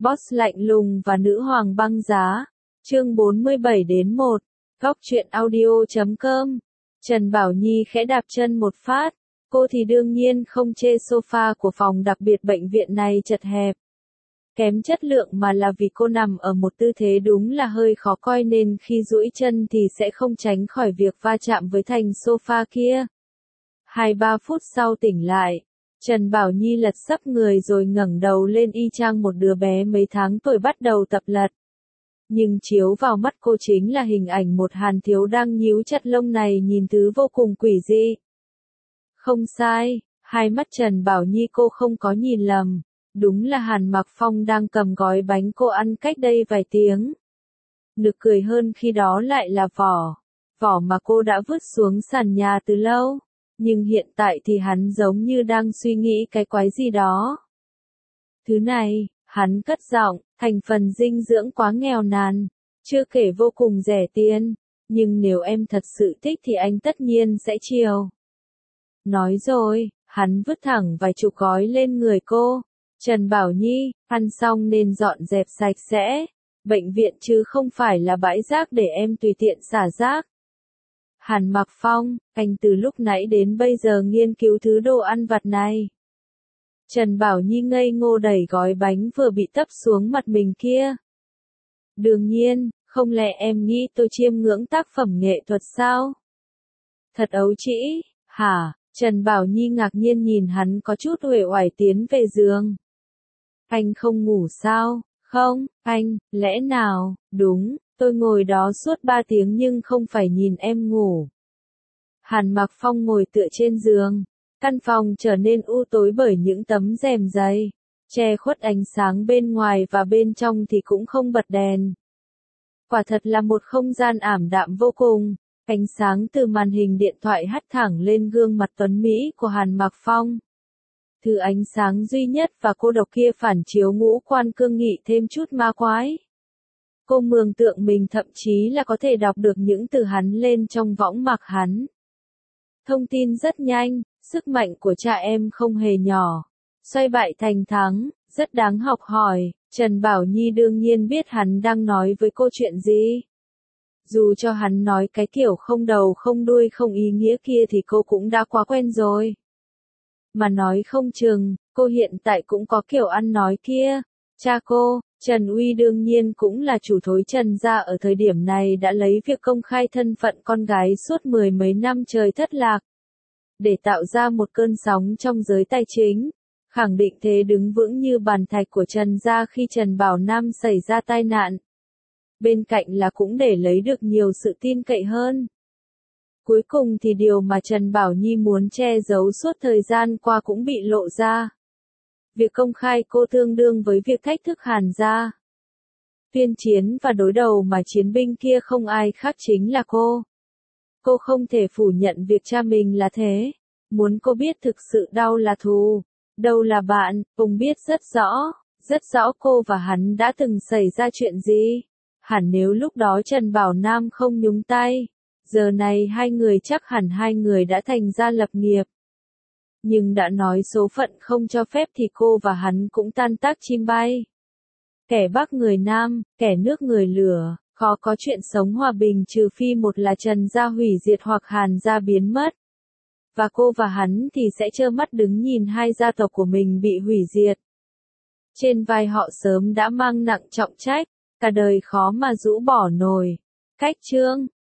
Boss lạnh lùng và nữ hoàng băng giá. Chương 47-1. Góc truyện audio.com. Trần Bảo Nhi khẽ đạp chân một phát. Cô thì đương nhiên không chê sofa của phòng đặc biệt bệnh viện này chật hẹp, kém chất lượng, mà là vì cô nằm ở một tư thế đúng là hơi khó coi, nên khi duỗi chân thì sẽ không tránh khỏi việc va chạm với thành sofa kia. 2-3 phút sau tỉnh lại, Trần Bảo Nhi lật sấp người rồi ngẩng đầu lên y chang một đứa bé mấy tháng tuổi bắt đầu tập lật. Nhưng chiếu vào mắt cô chính là hình ảnh một Hàn thiếu đang nhíu chặt lông này, nhìn thứ vô cùng quỷ dị. Không sai, hai mắt Trần Bảo Nhi cô không có nhìn lầm. Đúng là Hàn Mặc Phong đang cầm gói bánh cô ăn cách đây vài tiếng. Nực cười hơn khi đó lại là vỏ mà cô đã vứt xuống sàn nhà từ lâu. Nhưng hiện tại thì hắn giống như đang suy nghĩ cái quái gì đó. Thứ này, hắn cất giọng, thành phần dinh dưỡng quá nghèo nàn, chưa kể vô cùng rẻ tiền, nhưng nếu em thật sự thích thì anh tất nhiên sẽ chiều. Nói rồi, hắn vứt thẳng vài chục gói lên người cô. Trần Bảo Nhi, ăn xong nên dọn dẹp sạch sẽ. Bệnh viện chứ không phải là bãi rác để em tùy tiện xả rác. Hàn Mặc Phong, anh từ lúc nãy đến bây giờ nghiên cứu thứ đồ ăn vặt này. Trần Bảo Nhi ngây ngô đẩy gói bánh vừa bị tấp xuống mặt mình kia. Đương nhiên, không lẽ em nghĩ tôi chiêm ngưỡng tác phẩm nghệ thuật sao? Thật ấu trĩ, hả? Trần Bảo Nhi ngạc nhiên nhìn hắn có chút uể oải tiến về giường. Anh không ngủ sao? Không, anh, lẽ nào? Đúng, tôi ngồi đó suốt 3 tiếng nhưng không phải nhìn em ngủ. Hàn Mặc Phong ngồi tựa trên giường. Căn phòng trở nên u tối bởi những tấm rèm dày, che khuất ánh sáng bên ngoài, và bên trong thì cũng không bật đèn. Quả thật là một không gian ảm đạm vô cùng. Ánh sáng từ màn hình điện thoại hắt thẳng lên gương mặt tuấn Mỹ của Hàn Mặc Phong. Thứ ánh sáng duy nhất và cô độc kia phản chiếu ngũ quan cương nghị thêm chút ma quái. Cô mường tượng mình thậm chí là có thể đọc được những từ hắn lên trong võng mạc hắn. Thông tin rất nhanh, sức mạnh của cha em không hề nhỏ. Xoay bại thành thắng, rất đáng học hỏi. Trần Bảo Nhi đương nhiên biết hắn đang nói với cô chuyện gì. Dù cho hắn nói cái kiểu không đầu không đuôi không ý nghĩa kia thì cô cũng đã quá quen rồi. Mà nói không chừng, cô hiện tại cũng có kiểu ăn nói kia. Cha cô, Trần Uy đương nhiên cũng là chủ thối Trần gia ở thời điểm này đã lấy việc công khai thân phận con gái suốt 10 mấy năm trời thất lạc, để tạo ra một cơn sóng trong giới tài chính, khẳng định thế đứng vững như bàn thạch của Trần gia khi Trần Bảo Nam xảy ra tai nạn. Bên cạnh là cũng để lấy được nhiều sự tin cậy hơn. Cuối cùng thì điều mà Trần Bảo Nhi muốn che giấu suốt thời gian qua cũng bị lộ ra. Việc công khai cô tương đương với việc thách thức Hàn gia. Tuyên chiến và đối đầu mà chiến binh kia không ai khác chính là cô. Cô không thể phủ nhận việc cha mình là thế. Muốn cô biết thực sự đâu là thù, đâu là bạn, ông biết rất rõ cô và hắn đã từng xảy ra chuyện gì. Hẳn nếu lúc đó Trần Bảo Nam không nhúng tay, giờ này hai người chắc hẳn hai người đã thành ra lập nghiệp. Nhưng đã nói số phận không cho phép thì cô và hắn cũng tan tác chim bay. Kẻ Bắc người Nam, kẻ nước người lửa, khó có chuyện sống hòa bình trừ phi một là Trần gia hủy diệt hoặc Hàn gia biến mất. Và cô và hắn thì sẽ trơ mắt đứng nhìn hai gia tộc của mình bị hủy diệt. Trên vai họ sớm đã mang nặng trọng trách, cả đời khó mà rũ bỏ nổi. Cách chương